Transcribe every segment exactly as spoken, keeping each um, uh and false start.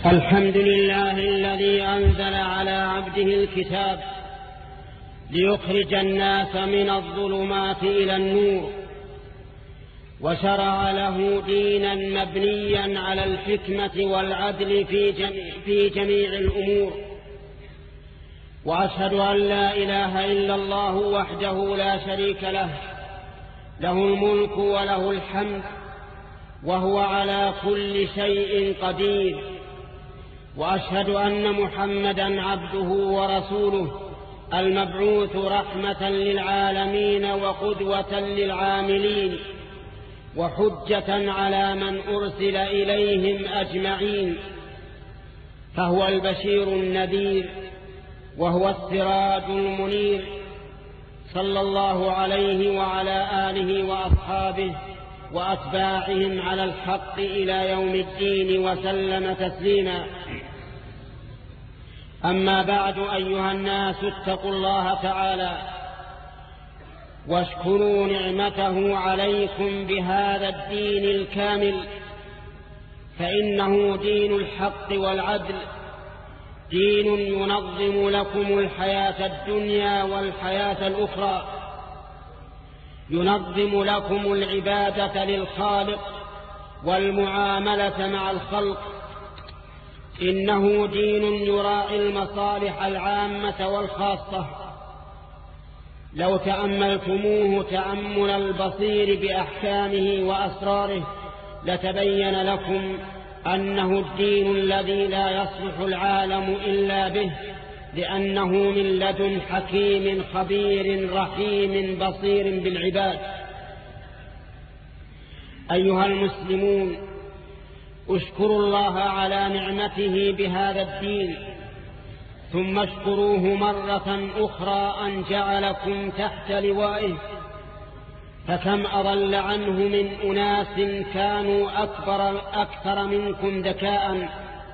الحمد لله الذي أنزل على عبده الكتاب ليخرج الناس من الظلمات إلى النور، وشرع له دينا مبنيا على الحكمة والعدل في جميع, في جميع الأمور. وأشهد أن لا إله إلا الله وحده لا شريك له، له الملك وله الحمد وهو على كل شيء قدير. وأشهد أن محمدا عبده ورسوله المبعوث رحمة للعالمين وقدوة للعاملين وحجة على من أرسل إليهم أجمعين، فهو البشير النذير وهو السراج المنير، صلى الله عليه وعلى آله وأصحابه وأتباعهم على الحق إلى يوم الدين وسلم تسليما. أما بعد، أيها الناس اتقوا الله تعالى واشكروا نعمته عليكم بهذا الدين الكامل، فإنه دين الحق والعدل، دين ينظم لكم الحياة الدنيا والحياة الأخرى، ينظم لكم العبادة للخالق والمعاملة مع الخلق. إنه دين يراعي المصالح العامة والخاصة. لو تأملتموه تأمل البصير بأحكامه وأسراره لتبين لكم أنه الدين الذي لا يصلح العالم إلا به، لأنه من لدن حكيم خبير رحيم بصير بالعباد. أيها المسلمون، اشكروا الله على نعمته بهذا الدين، ثم اشكروه مرة أخرى أن جعلكم تحت لوائه. فكم أضل عنه من أناس كانوا أكبر أكثر منكم ذكاء،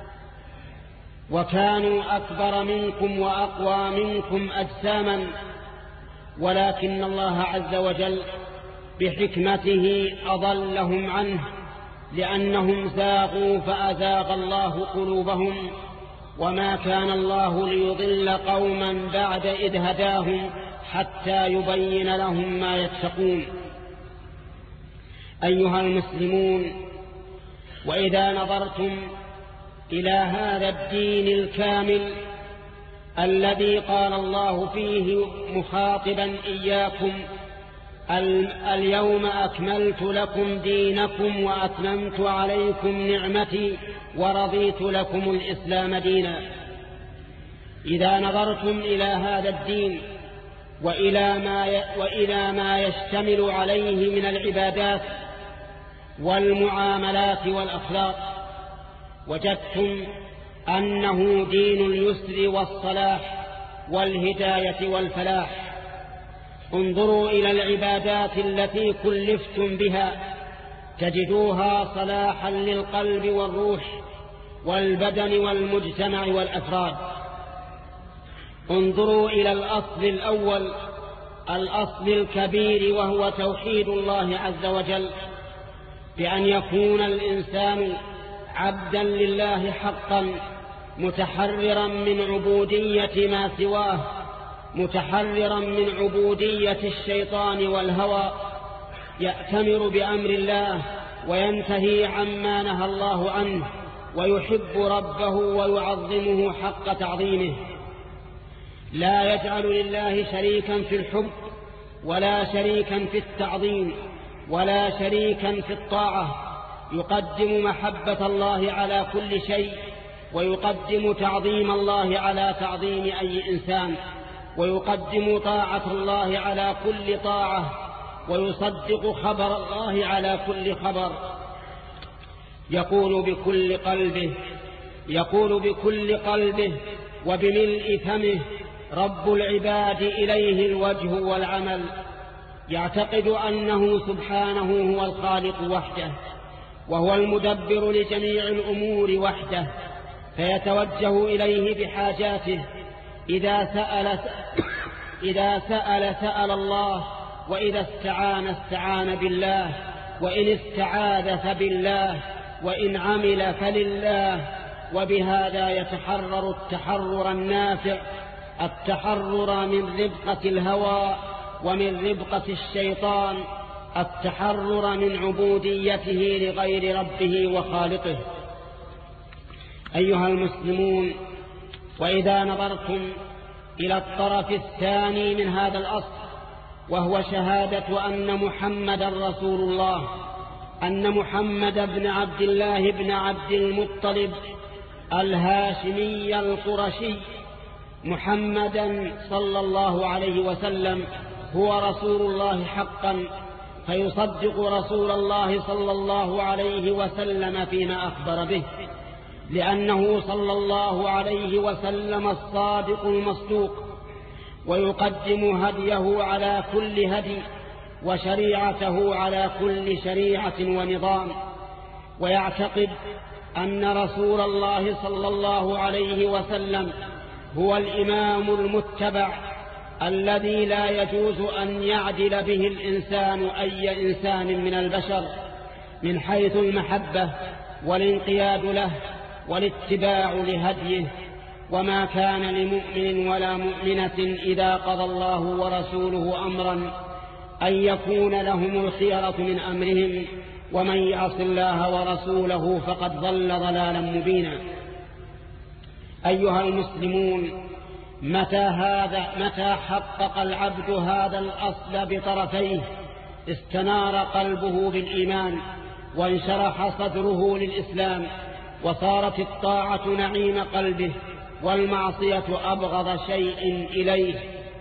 وكانوا أكبر منكم وأقوى منكم أجساما، ولكن الله عز وجل بحكمته أضلهم عنه، لأنهم زاغوا فأزاغ الله قلوبهم، وما كان الله ليضل قوما بعد إذ هداهم حتى يبين لهم ما يتقون. أيها المسلمون، وإذا نظرتم إلى هذا الدين الكامل الذي قال الله فيه مخاطبا إياكم: اليوم أكملت لكم دينكم وأتممت عليكم نعمتي ورضيت لكم الإسلام دينا. إذا نظرتم إلى هذا الدين وإلى ما وإلى ما يشتمل عليه من العبادات والمعاملات والأخلاق، وجدتم أنه دين اليسر والصلاح والهداية والفلاح. انظروا إلى العبادات التي كلفتم بها، تجدوها صلاحا للقلب والروح والبدن والمجتمع والأفراد. انظروا إلى الأصل الأول، الأصل الكبير، وهو توحيد الله عز وجل، بأن يكون الإنسان عبدا لله حقا، متحررا من عبودية ما سواه، متحررا من عبودية الشيطان والهوى، يأتمر بأمر الله وينتهي عما نهى الله عنه، ويحب ربه ويعظمه حق تعظيمه. لا يجعل لله شريكا في الحب، ولا شريكا في التعظيم، ولا شريكا في الطاعة. يقدم محبة الله على كل شيء، ويقدم تعظيم الله على تعظيم أي إنسان، ويقدم طاعة الله على كل طاعة، ويصدق خبر الله على كل خبر. يقول بكل قلبه يقول بكل قلبه وبملء فمه: رب العباد إليه الوجه والعمل. يعتقد أنه سبحانه هو الخالق وحده، وهو المدبر لجميع الأمور وحده، فيتوجه إليه بحاجاته. إذا سأل إذا سأل سأل الله، وإذا استعان استعان بالله، وإن استعاذ فبالله، وإن عمل فلله، وبهذا يتحرر التحرر النافع، التحرر من ربقة الهوى ومن ربقة الشيطان، التحرر من عبوديته لغير ربه وخالقه. أيها المسلمون، وإذا نظرتم إلى الطرف الثاني من هذا الأصل، وهو شهادة أن محمد رسول الله، أن محمد بن عبد الله بن عبد المطلب الهاشمي القرشي محمدا صلى الله عليه وسلم هو رسول الله حقا، فيصدق رسول الله صلى الله عليه وسلم فيما أخبر به، لأنه صلى الله عليه وسلم الصادق المصدوق، ويقدم هديه على كل هدي وشريعته على كل شريعة ونظام، ويعتقد أن رسول الله صلى الله عليه وسلم هو الإمام المتبع الذي لا يجوز أن يعدل به الإنسان أي إنسان من البشر من حيث المحبة والانقياد له والاتباع لهديه. وما كان لمؤمن ولا مؤمنة إذا قضى الله ورسوله أمرا أن يكون لهم الخيرة من أمرهم، ومن يعص الله ورسوله فقد ضل ضلالا مبينا. أيها المسلمون، متى هذا متى حقق العبد هذا الأصل بطرفيه استنار قلبه بالإيمان، وانشرح صدره للإسلام، وصارت الطاعة نعيم قلبه، والمعصية أبغض شيء إليه.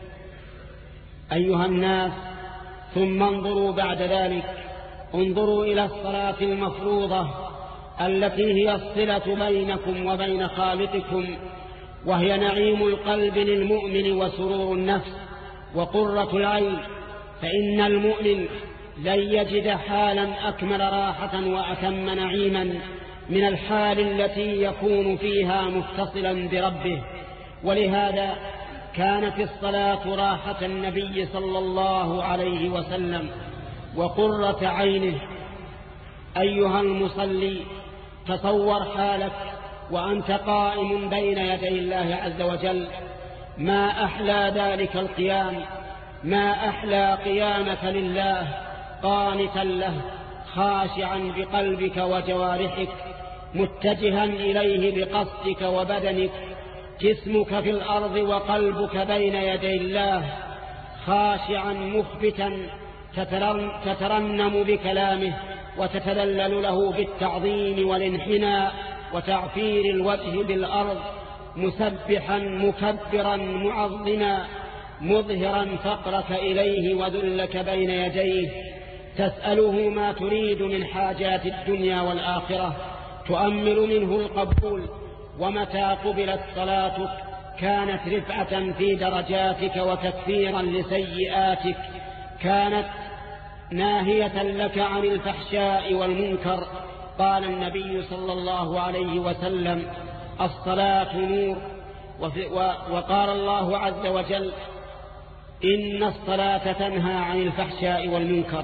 أيها الناس، ثم انظروا بعد ذلك، انظروا إلى الصلاة المفروضة التي هي الصلة بينكم وبين خالقكم، وهي نعيم القلب للمؤمن وسرور النفس وقرة العين، فإن المؤمن لن يجد حالا أكمل راحة وأتم نعيما من الحال التي يكون فيها متصلا بربه. ولهذا كانت الصلاة راحة النبي صلى الله عليه وسلم وقرة عينه. أيها المصلي، تصور حالك وأنت قائم بين يدي الله عز وجل، ما أحلى ذلك القيام، ما أحلى قيامك لله قانتا له خاشعا بقلبك وجوارحك، متجها إليه بقصدك وبدنك، جسمك في الأرض وقلبك بين يدي الله، خاشعا مخبتا تترنم بكلامه وتتذلل له بالتعظيم والانحناء وتعفير الوجه بالأرض، مسبحا مكبرا معظما، مظهرا فقرك إليه وذلك بين يديه، تسأله ما تريد من حاجات الدنيا والآخرة، تؤمل منه القبول. ومتى قبلت صلاتك كانت رفعة في درجاتك وتكفيرا لسيئاتك، كانت ناهية لك عن الفحشاء والمنكر. قال النبي صلى الله عليه وسلم: الصلاة نور. وقال الله عز وجل: إن الصلاة تنهى عن الفحشاء والمنكر.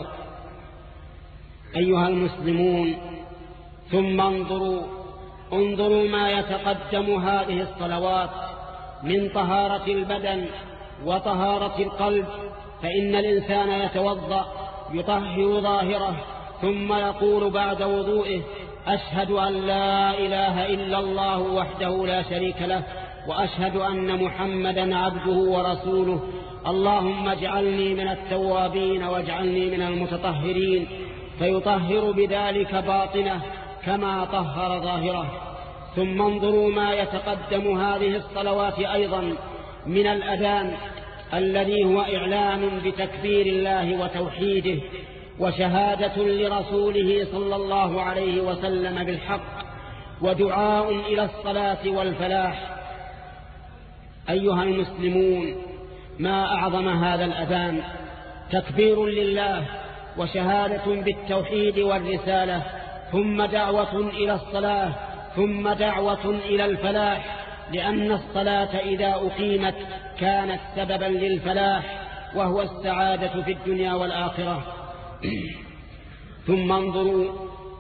أيها المسلمون، ثم انظروا انظروا ما يتقدم هذه الصلوات من طهارة البدن وطهارة القلب، فإن الإنسان يتوضأ يطهر ظاهره، ثم يقول بعد وضوئه: أشهد أن لا إله إلا الله وحده لا شريك له، وأشهد أن محمدا عبده ورسوله، اللهم اجعلني من التوابين واجعلني من المتطهرين، فيطهر بذلك باطنه كما طهر ظاهره. ثم انظروا ما يتقدم هذه الصلوات أيضا من الأذان الذي هو إعلان بتكبير الله وتوحيده، وشهادة لرسوله صلى الله عليه وسلم بالحق، ودعاء إلى الصلاة والفلاح. أيها المسلمون، ما أعظم هذا الأذان، تكبير لله وشهادة بالتوحيد والرسالة، ثم دعوة إلى الصلاة، ثم دعوة إلى الفلاح، لأن الصلاة إذا أقيمت كانت سببا للفلاح وهو السعادة في الدنيا والآخرة. ثم انظروا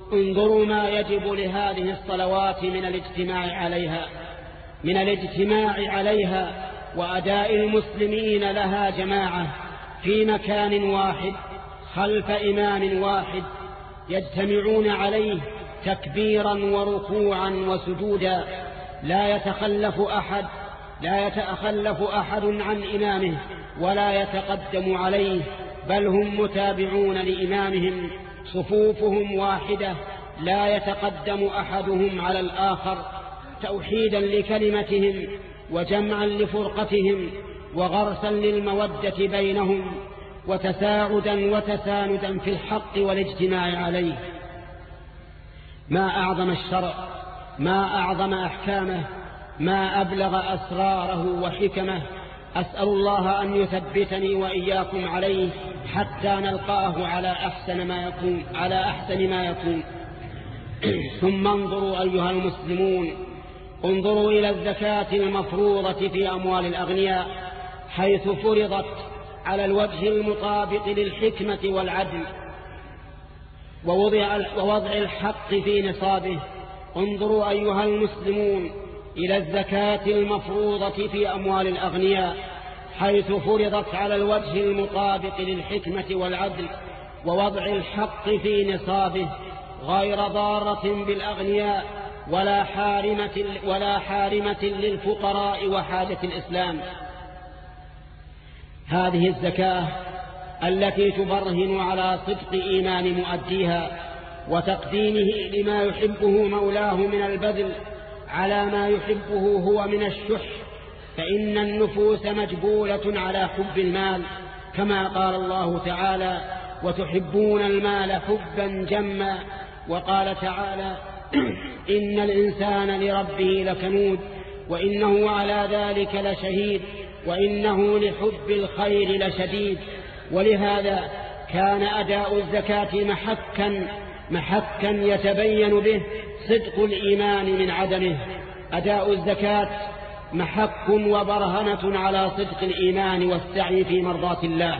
انظروا ما يجب لهذه الصلوات من الاجتماع عليها من الاجتماع عليها وأداء المسلمين لها جماعة في مكان واحد خلف إمام واحد يجتمعون عليه تكبيرا وركوعا وسجودا، لا يتخلف أحد لا يتخلف أحد عن إمامه ولا يتقدم عليه، بل هم متابعون لإمامهم، صفوفهم واحدة لا يتقدم أحدهم على الآخر، توحيدا لكلمتهم وجمعا لفرقتهم وغرسا للمودة بينهم وتساعدا وتساندا في الحق والاجتماع عليه. ما أعظم الشرع، ما أعظم أحكامه، ما أبلغ أسراره وحكمه. أسأل الله أن يثبتني وإياكم عليه حتى نلقاه على أحسن ما يكون على أحسن ما يكون. ثم انظروا أيها المسلمون، انظروا إلى الزكاة المفروضة في أموال الأغنياء حيث فرضت على الوجه المطابق للحكمة والعدل ووضع, ووضع الحق في نصابه. انظروا أيها المسلمون إلى الزكاة المفروضة في أموال الأغنياء حيث فرضت على الوجه المطابق للحكمة والعدل ووضع الحق في نصابه، غير ضارة بالأغنياء ولا حارمة, ولا حارمة للفقراء وحاجة الإسلام. هذه الزكاة التي تبرهن على صدق إيمان مؤديها وتقديمه لما يحبه مولاه من البذل على ما يحبه هو من الشح، فإن النفوس مجبولة على حب المال، كما قال الله تعالى: وتحبون المال حبا جما. وقال تعالى: إن الإنسان لربه لكنود وإنه على ذلك لشهيد وإنه لحب الخير لشديد. ولهذا كان أداء الزكاة محكا محكا يتبين به صدق الإيمان من عدمه. أداء الزكاة محك وبرهنة على صدق الإيمان والسعي في مرضاة الله.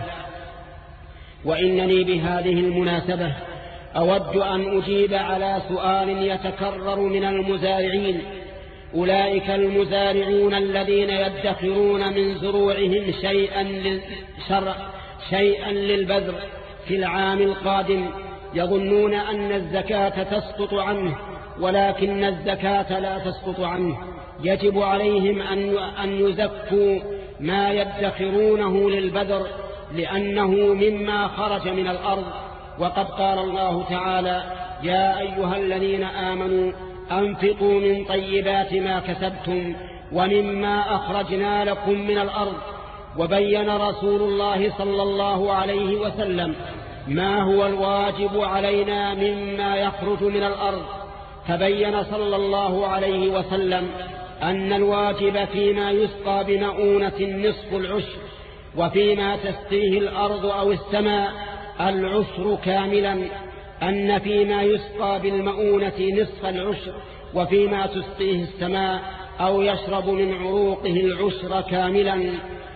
وإنني بهذه المناسبة أود أن أجيب على سؤال يتكرر من المزارعين، أولئك المزارعون الذين يدخرون من زروعهم شيئا للشرع شيئا للبذر في العام القادم، يظنون أن الزكاة تسقط عنه، ولكن الزكاة لا تسقط عنه. يجب عليهم أن يزكوا ما يدخرونه للبذر لأنه مما خرج من الأرض. وقد قال الله تعالى: يا أيها الذين آمنوا أنفقوا من طيبات ما كسبتم ومما أخرجنا لكم من الأرض. وبين رسول الله صلى الله عليه وسلم ما هو الواجب علينا مما يخرج من الأرض، فبين صلى الله عليه وسلم أن الواجب فيما يسقى بمؤونة نصف العشر، وفيما تسقيه الأرض أو السماء العشر كاملا، أن فيما يسقى بالمؤونة نصف العشر، وفيما تسقيه السماء أو يشرب من عروقه العشر كاملا.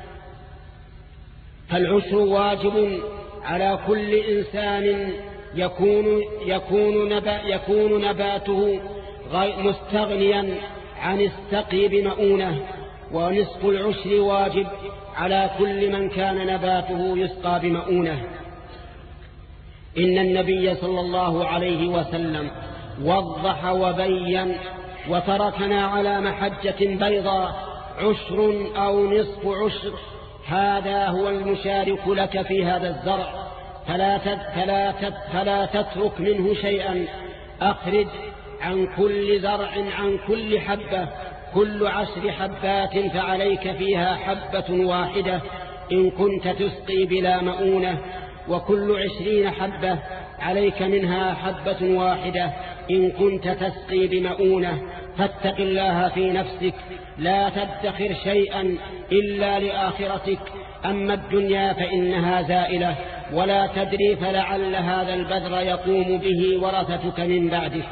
فالعشر واجب على كل إنسان يكون, يكون, نبا يكون نباته مستغنيا عن السقي بمؤونة، ونصف العشر واجب على كل من كان نباته يسقى بمؤونة. إن النبي صلى الله عليه وسلم وضح وبين وتركنا على محجة بيضاء، عشر أو نصف عشر، هذا هو المشارك لك في هذا الزرع، فلا, فلا, فلا تترك منه شيئا. أخرج عن كل زرع عن كل حبة كل عشر حبات فعليك فيها حبة واحدة إن كنت تسقي بلا مؤونة، وكل عشرين حبة عليك منها حبة واحدة إن كنت تسقي بمؤونة. فاتق الله في نفسك، لا تدخر شيئا إلا لآخرتك، أما الدنيا فإنها زائلة ولا تدري، فلعل هذا البذر يقوم به ورثتك من بعدك.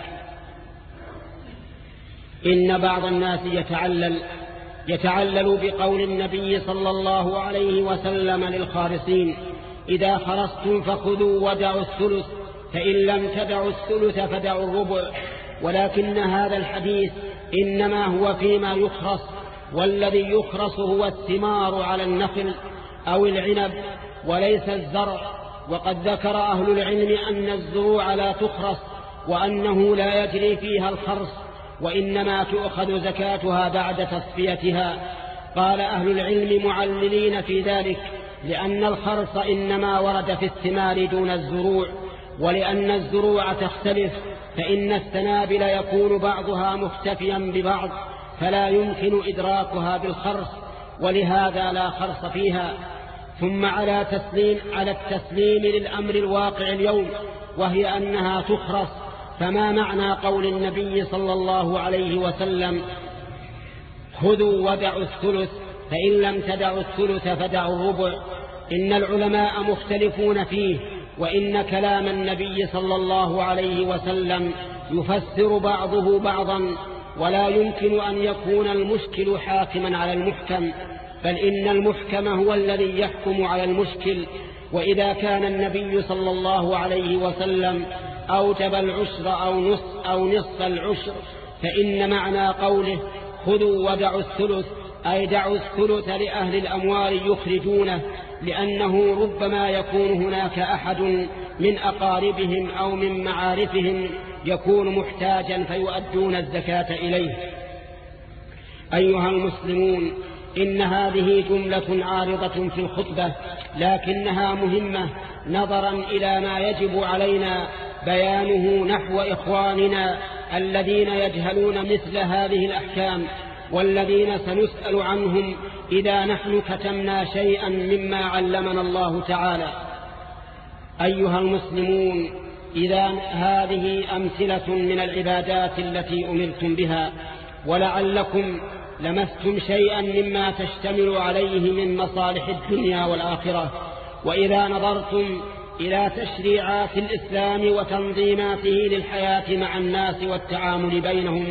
إن بعض الناس يتعلل يتعلل بقول النبي صلى الله عليه وسلم للخارصين: إذا خرصتم فخذوا ودعوا الثلث فإن لم تدعوا الثلث فدعوا الربع. ولكن هذا الحديث إنما هو فيما يخرص، والذي يخرص هو الثمار على النخل أو العنب وليس الزرع. وقد ذكر أهل العلم أن الزروع لا تخرص وأنه لا يجري فيها الخرص، وإنما تؤخذ زكاتها بعد تصفيتها. قال أهل العلم معللين في ذلك لأن الخرص إنما ورد في الثمار دون الزروع، ولأن الزروع تختلف، فإن السنابل يكون بعضها مختفيا ببعض فلا يمكن إدراكها بالخرص، ولهذا لا خرص فيها. ثم على تسليم على التسليم للأمر الواقع اليوم، وهي أنها تخرص. فما معنى قول النبي صلى الله عليه وسلم: خذوا ودعوا الثلث، فإن لم تدعوا الثلث فدعوا الربع؟ إن العلماء مختلفون فيه، وإن كلام النبي صلى الله عليه وسلم يفسر بعضه بعضا، ولا يمكن أن يكون المشكل حاكما على المحكم، بل إن المحكم هو الذي يحكم على المشكل. وإذا كان النبي صلى الله عليه وسلم أوجب العشر أو نصف, أو نصف العشر، فإن معنى قوله خذوا ودعوا الثلث أي دعوا الثلث لأهل الأموال يخرجونه، لأنه ربما يكون هناك أحد من أقاربهم أو من معارفهم يكون محتاجا فيؤدون الزكاة إليه. أيها المسلمون، إن هذه جملة عارضة في الخطبة، لكنها مهمة نظرا إلى ما يجب علينا بيانه نحو إخواننا الذين يجهلون مثل هذه الأحكام، والذين سنسأل عنهم إذا نحن كتمنا شيئا مما علمنا الله تعالى. أيها المسلمون، إذا هذه أمثلة من العبادات التي أمرتم بها، ولعلكم لمستم شيئا مما تشتمل عليه من مصالح الدنيا والآخرة. وإذا نظرتم إلى تشريعات الإسلام وتنظيماته للحياة مع الناس والتعامل بينهم،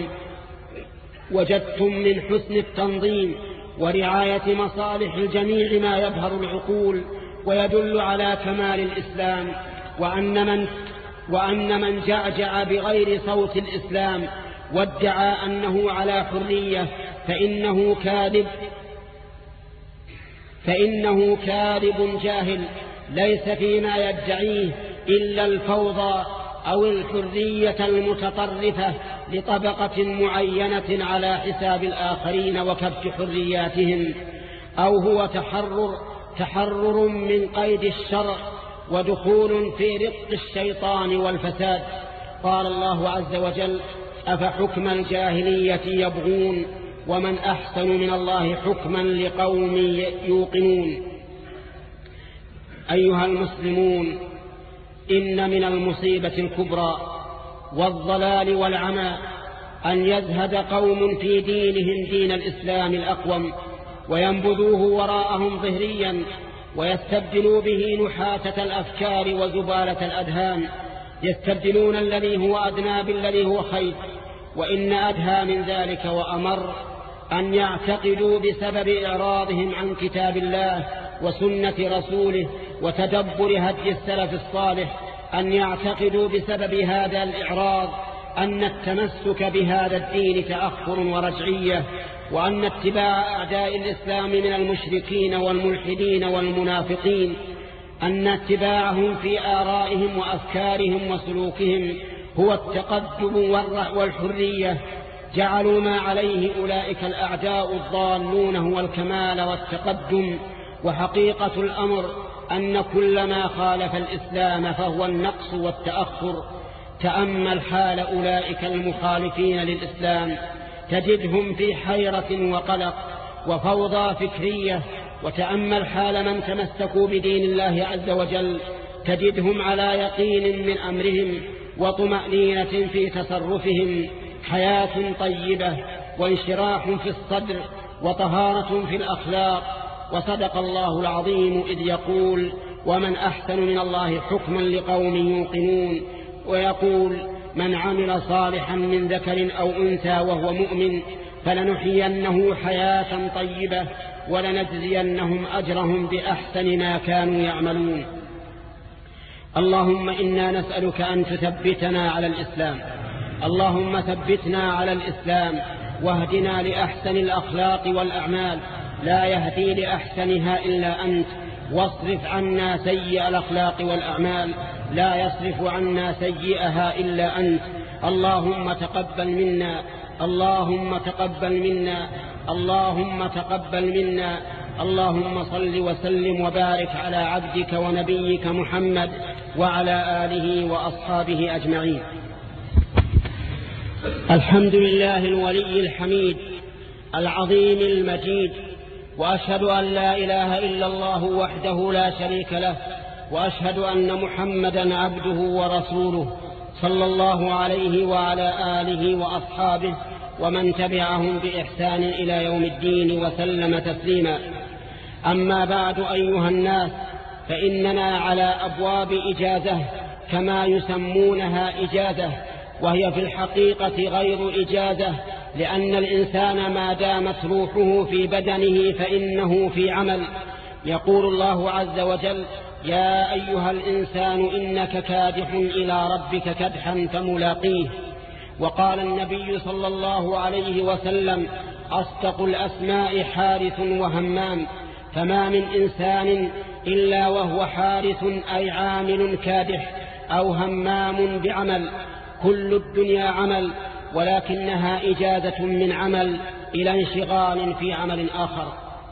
وجدتم من حسن التنظيم ورعاية مصالح الجميع ما يبهر العقول ويدل على كمال الإسلام، وأن من, وأن من جعجع بغير صوت الإسلام وادعى أنه على حرية فإنه كاذب فإنه كاذب جاهل، ليس فيما يدعيه إلا الفوضى أو الحرية المتطرفة لطبقة معينة على حساب الآخرين وكبت حرياتهم، أو هو تحرر تحرر من قيد الشرع ودخول في رق الشيطان والفساد. قال الله عز وجل: أفحكم الجاهلية يبغون ومن أحسن من الله حكما لقوم يوقنون. أيها المسلمون، إن من المصيبة الكبرى والضلال والعمى أن يزهد قوم في دينهم دين الإسلام الأقوم وينبذوه وراءهم ظهريا، ويستبدلوا به نحاتة الأفكار وزبالة الأذهان، يستبدلون الذي هو أدنى بالذي هو خير. وإن أدهى من ذلك وأمر أن يعتقدوا بسبب إعراضهم عن كتاب الله وسنة رسوله وتدبر هدي السلف الصالح، أن يعتقدوا بسبب هذا الإعراض أن التمسك بهذا الدين تأخر ورجعية، وأن اتباع أعداء الإسلام من المشركين والملحدين والمنافقين أن اتباعهم في آرائهم وأفكارهم وسلوكهم هو التقدم والحرية. جعلوا ما عليه أولئك الأعداء الضالون هو الكمال والتقدم، وحقيقة الأمر أن كل ما خالف الإسلام فهو النقص والتأخر. تأمل حال أولئك المخالفين للإسلام، تجدهم في حيرة وقلق وفوضى فكرية. وتأمل حال من تمسكوا بدين الله عز وجل، تجدهم على يقين من أمرهم وطمأنينة في تصرفهم، حياة طيبة وانشراح في الصدر وطهارة في الأخلاق. وصدق الله العظيم إذ يقول: ومن أحسن من الله حكما لقوم يوقنون. ويقول: من عمل صالحا من ذكر أو أنثى وهو مؤمن فلنحيينه حياة طيبة ولنجزينهم أجرهم بأحسن ما كانوا يعملون. اللهم إنا نسألك أن تثبتنا على الإسلام، اللهم ثبتنا على الإسلام واهدنا لأحسن الأخلاق والأعمال، لا يهدي لأحسنها إلا أنت، واصرف عنا سيئ الأخلاق والأعمال، لا يصرف عنا سيئها إلا أنت. اللهم تقبل منا، اللهم تقبل منا، اللهم تقبل منا. اللهم صل وسلم وبارك على عبدك ونبيك محمد وعلى آله وأصحابه أجمعين. الحمد لله الولي الحميد العظيم المجيد، وأشهد أن لا إله إلا الله وحده لا شريك له، وأشهد أن محمدا عبده ورسوله صلى الله عليه وعلى آله وأصحابه ومن تبعهم بإحسان إلى يوم الدين وسلم تسليما. أما بعد أيها الناس، فإننا على أبواب إجازة كما يسمونها إجازة، وهي في الحقيقة غير إجازة، لأن الإنسان ما دامت روحه في بدنه فإنه في عمل. يقول الله عز وجل: يا أيها الإنسان إنك كادح إلى ربك كدحا فملاقيه. وقال النبي صلى الله عليه وسلم: أصدق الأسماء حارث وهمام، فما من إنسان إلا وهو حارث أي عامل كادح أو همام بعمل. كل الدنيا عمل، ولكنها إجازة من عمل إلى انشغال في عمل آخر.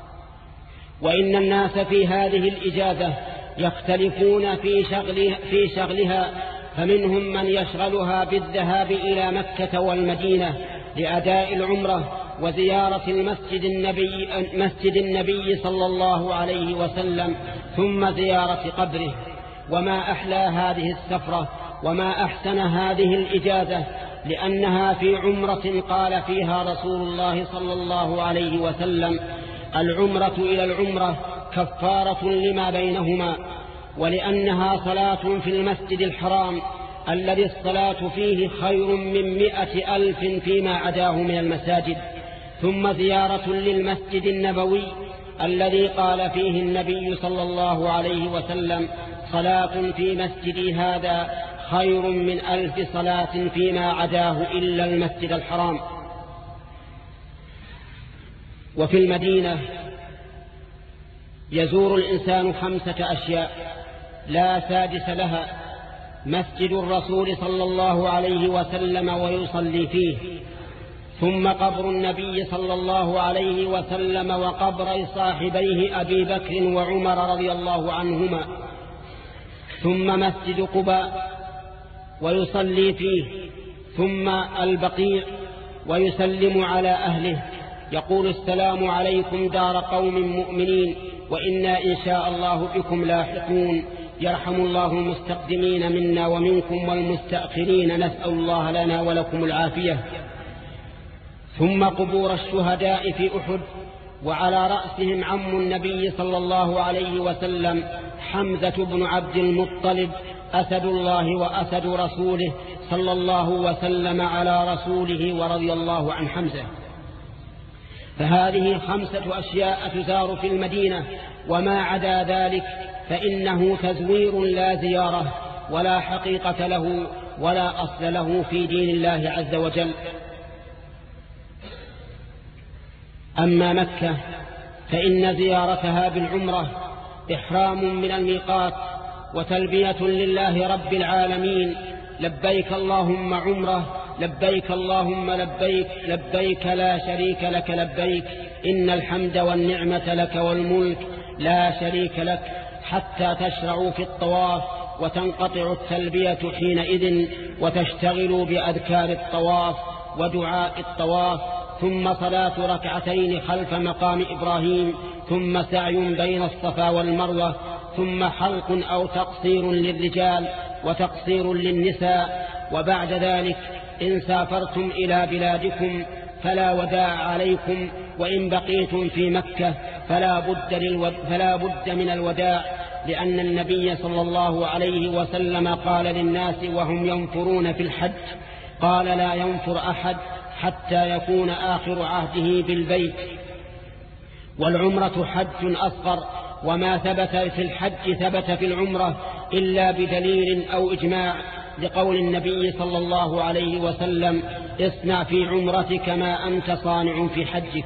وإن الناس في هذه الإجازة يختلفون في شغلها, في شغلها فمنهم من يشغلها بالذهاب إلى مكة والمدينة لأداء العمرة وزيارة المسجد النبي, مسجد النبي صلى الله عليه وسلم، ثم زيارة قبره. وما أحلى هذه السفرة وما أحسن هذه الإجازة، لأنها في عمرة قال فيها رسول الله صلى الله عليه وسلم: العمرة إلى العمرة كفارة لما بينهما. ولأنها صلاة في المسجد الحرام الذي الصلاة فيه خير من مئة ألف فيما عداه من المساجد. ثم زيارة للمسجد النبوي الذي قال فيه النبي صلى الله عليه وسلم: صلاة في مسجدي هذا خير من ألف صلاة فيما عداه إلا المسجد الحرام. وفي المدينة يزور الإنسان خمسة أشياء لا سادس لها: مسجد الرسول صلى الله عليه وسلم ويصلي فيه، ثم قبر النبي صلى الله عليه وسلم وقبر صاحبيه أبي بكر وعمر رضي الله عنهما، ثم مسجد قباء ويصلي فيه، ثم البقيع ويسلم على أهله، يقول: السلام عليكم دار قوم مؤمنين وإنا إن شاء الله بكم لاحقون، يرحم الله المستقدمين منا ومنكم والمستأخرين، نسأل الله لنا ولكم العافية. ثم قبور الشهداء في أحد، وعلى رأسهم عم النبي صلى الله عليه وسلم حمزة بن عبد المطلب، أسد الله وأسد رسوله صلى الله وسلم على رسوله ورضي الله عن حمزة. فهذه خمسة أشياء تزار في المدينة، وما عدا ذلك فإنه تزوير لا زيارة، ولا حقيقة له ولا أصل له في دين الله عز وجل. أما مكة فإن زيارتها بالعمرة إحرام من الميقات وتلبية لله رب العالمين: لبيك اللهم عمرة، لبيك اللهم لبيك، لبيك لا شريك لك لبيك، إن الحمد والنعمة لك والملك لا شريك لك، حتى تشرعوا في الطواف وتنقطع التلبية حينئذ وتشتغلوا بأذكار الطواف ودعاء الطواف، ثم صلاة ركعتين خلف مقام إبراهيم، ثم سعي بين الصفا والمروة، ثم حلق أو تقصير للرجال وتقصير للنساء. وبعد ذلك إن سافرتم إلى بلادكم فلا وداع عليكم، وإن بقيتم في مكة فلا بد, للود... فلا بد من الوداع، لأن النبي صلى الله عليه وسلم قال للناس وهم ينفرون في الحج: قال لا ينفر أحد حتى يكون آخر عهده بالبيت. والعمرة حج أصغر، وما ثبت في الحج ثبت في العمرة إلا بدليل أو إجماع، لقول النبي صلى الله عليه وسلم: اصنع في عمرتك ما أنت صانع في حجك.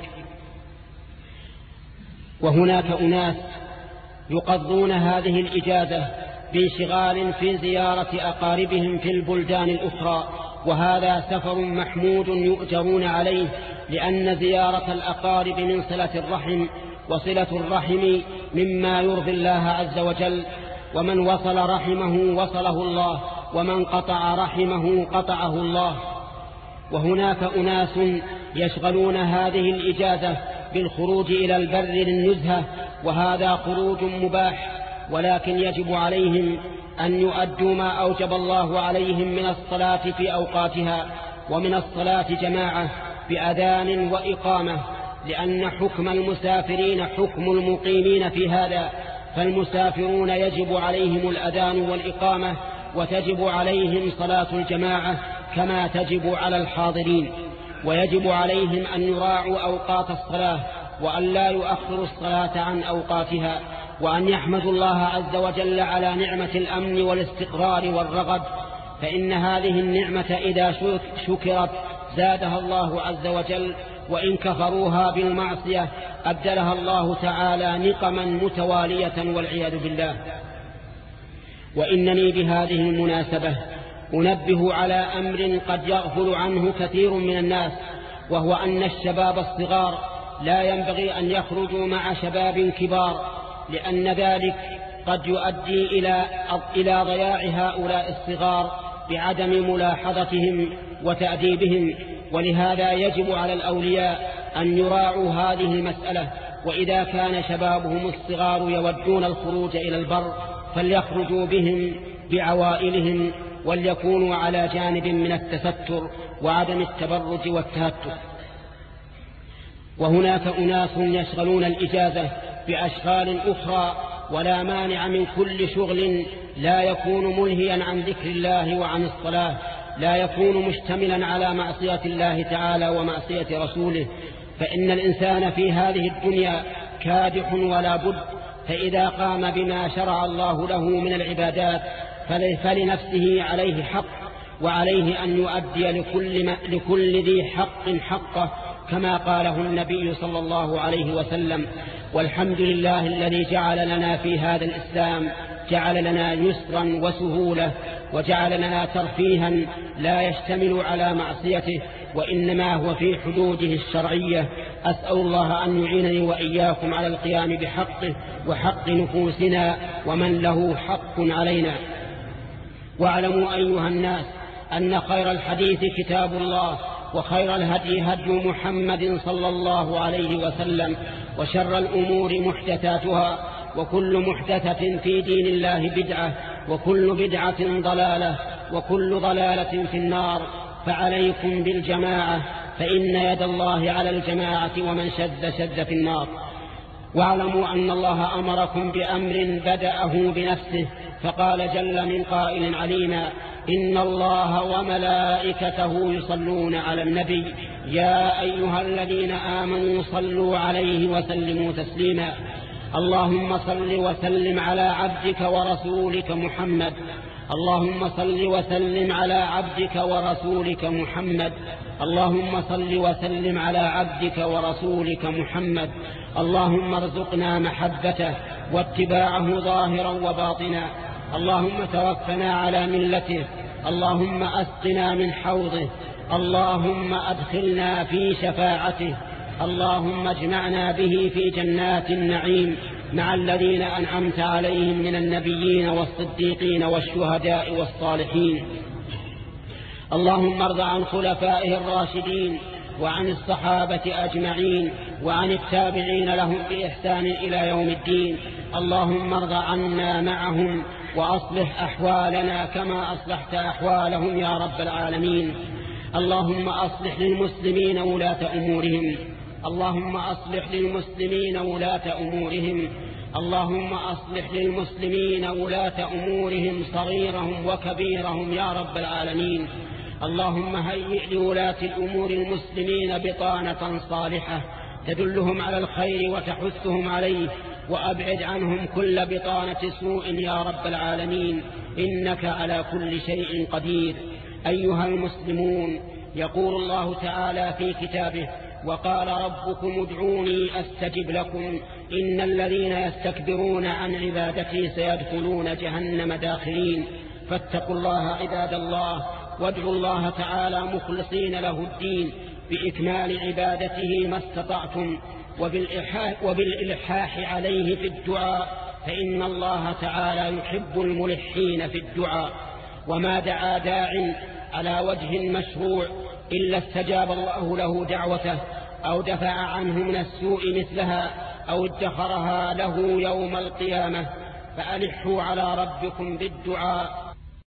وهناك أناس يقضون هذه الإجازة بانشغال في زيارة أقاربهم في البلدان الأخرى، وهذا سفر محمود يؤجرون عليه، لأن زيارة الأقارب من صلة الرحم، وصلة الرحم مما يرضي الله عز وجل، ومن وصل رحمه وصله الله، ومن قطع رحمه قطعه الله. وهناك أناس يشغلون هذه الإجازة بالخروج إلى البر للنزهة، وهذا خروج مباح، ولكن يجب عليهم أن يؤدوا ما أوجب الله عليهم من الصلاة في أوقاتها، ومن الصلاة جماعة بأذان وإقامة، لأن حكم المسافرين حكم المقيمين في هذا، فالمسافرون يجب عليهم الأذان والإقامة، وتجب عليهم صلاة الجماعة كما تجب على الحاضرين، ويجب عليهم أن يراعوا أوقات الصلاة، وأن لا يؤخروا الصلاة عن أوقاتها، وأن يحمدوا الله عز وجل على نعمة الأمن والاستقرار والرغد، فإن هذه النعمة إذا شكرت زادها الله عز وجل، وإن كفروها بالمعصية أبدلها الله تعالى نقما متوالية والعياذ بالله. وإنني بهذه المناسبة أنبه على أمر قد يغفل عنه كثير من الناس، وهو أن الشباب الصغار لا ينبغي أن يخرجوا مع شباب كبار، لأن ذلك قد يؤدي إلى إلى ضياع هؤلاء الصغار بعدم ملاحظتهم وتأديبهم، ولهذا يجب على الأولياء أن يراعوا هذه المسألة. وإذا كان شبابهم الصغار يودون الخروج إلى البر فليخرجوا بهم بعوائلهم، وليكونوا على جانب من التستر وعدم التبرج والتهتك. وهناك أناس يشغلون الإجازة بأشغال أخرى، ولا مانع من كل شغل لا يكون ملهيا عن ذكر الله وعن الصلاة، لا يكون مشتملا على معصية الله تعالى ومعصية رسوله، فإن الإنسان في هذه الدنيا كادح ولا بد، فإذا قام بما شرع الله له من العبادات فلنفسه عليه حق، وعليه أن يؤدي لكل, لكل ذي حق حقه، كما قاله النبي صلى الله عليه وسلم. والحمد لله الذي جعل لنا في هذا الإسلام جعل لنا يسرا وسهولة، وجعل لنا ترفيها لا يشتمل على معصيته، وإنما هو في حدوده الشرعية. أسأل الله أن يعينني وإياكم على القيام بحقه وحق نفوسنا ومن له حق علينا. واعلموا أيها الناس أن خير الحديث كتاب الله، وخير الهدي هدي محمد صلى الله عليه وسلم، وشر الأمور محدثاتها، وكل محدثة في دين الله بدعة، وكل بدعة ضلالة، وكل ضلالة في النار. فعليكم بالجماعة، فإن يد الله على الجماعة، ومن شد شد في النار. واعلموا أن الله أمركم بأمر بدأه بنفسه، فقال جل من قائل علينا: إن الله وملائكته يصلون على النبي يا أيها الذين آمنوا صلوا عليه وسلموا تسليما. اللهم صل وسلم على عبدك ورسولك محمد، اللهم صل وسلم على عبدك ورسولك محمد، اللهم صل وسلم على عبدك ورسولك محمد. اللهم ارزقنا محبته واتباعه ظاهرا وباطنا. اللهم توفنا على ملته، اللهم أسقنا من حوضه، اللهم أدخلنا في شفاعته، اللهم اجمعنا به في جنات النعيم مع الذين أنعمت عليهم من النبيين والصديقين والشهداء والصالحين. اللهم ارض عن خلفائه الراشدين وعن الصحابة أجمعين وعن التابعين لهم بإحسان إلى يوم الدين. اللهم ارض عنا معهم وأصلح أحوالنا كما أصلحت أحوالهم يا رب العالمين. اللهم أصلح للمسلمين ولاة أمورهم، اللهم أصلح للمسلمين ولاة أمورهم، اللهم أصلح للمسلمين ولاة أمورهم صغيرهم وكبيرهم يا رب العالمين. اللهم هيئ لولاة الأمور المسلمين بطانة صالحة تدلهم على الخير وتحثهم عليه، وأبعد عنهم كل بطانة سوء يا رب العالمين، إنك على كل شيء قدير. أيها المسلمون، يقول الله تعالى في كتابه: وقال ربكم ادعوني أستجب لكم إن الذين يستكبرون عن عبادتي سيدخلون جهنم داخلين. فاتقوا الله عباد الله، وادعوا الله تعالى مخلصين له الدين بإكمال عبادته ما استطعتم، وبالإلحاح عليه في الدعاء، فإن الله تعالى يحب الملحين في الدعاء. وما دعا داع على وجه مشروع إلا استجاب الله له دعوته، أو دفع عنه من السوء مثلها، أو ادخرها له يوم القيامة. فألحوا على ربكم بالدعاء